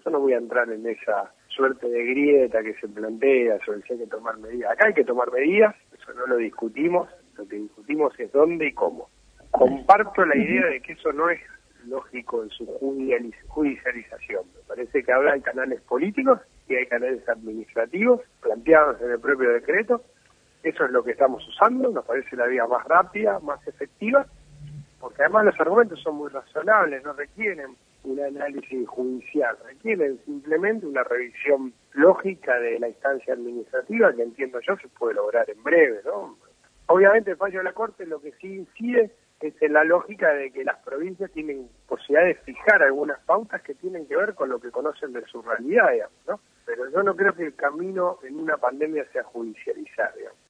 Yo no voy a entrar en esa suerte de grieta que se plantea sobre si hay que tomar medidas. Acá hay que tomar medidas, eso no lo discutimos, lo que discutimos es dónde y cómo. Comparto la idea de que eso no es lógico en su judicialización. Me parece que ahora hay canales políticos y hay canales administrativos planteados en el propio decreto. Eso es lo que estamos usando, nos parece la vía más rápida, más efectiva, porque además los argumentos son muy razonables, no requieren un análisis judicial, requieren simplemente una revisión lógica de la instancia administrativa que entiendo yo se puede lograr en breve, ¿no? Obviamente el fallo de la Corte lo que sí incide es en la lógica de que las provincias tienen posibilidad de fijar algunas pautas que tienen que ver con lo que conocen de su realidad, digamos, ¿no? Pero yo no creo que el camino en una pandemia sea judicializar, digamos.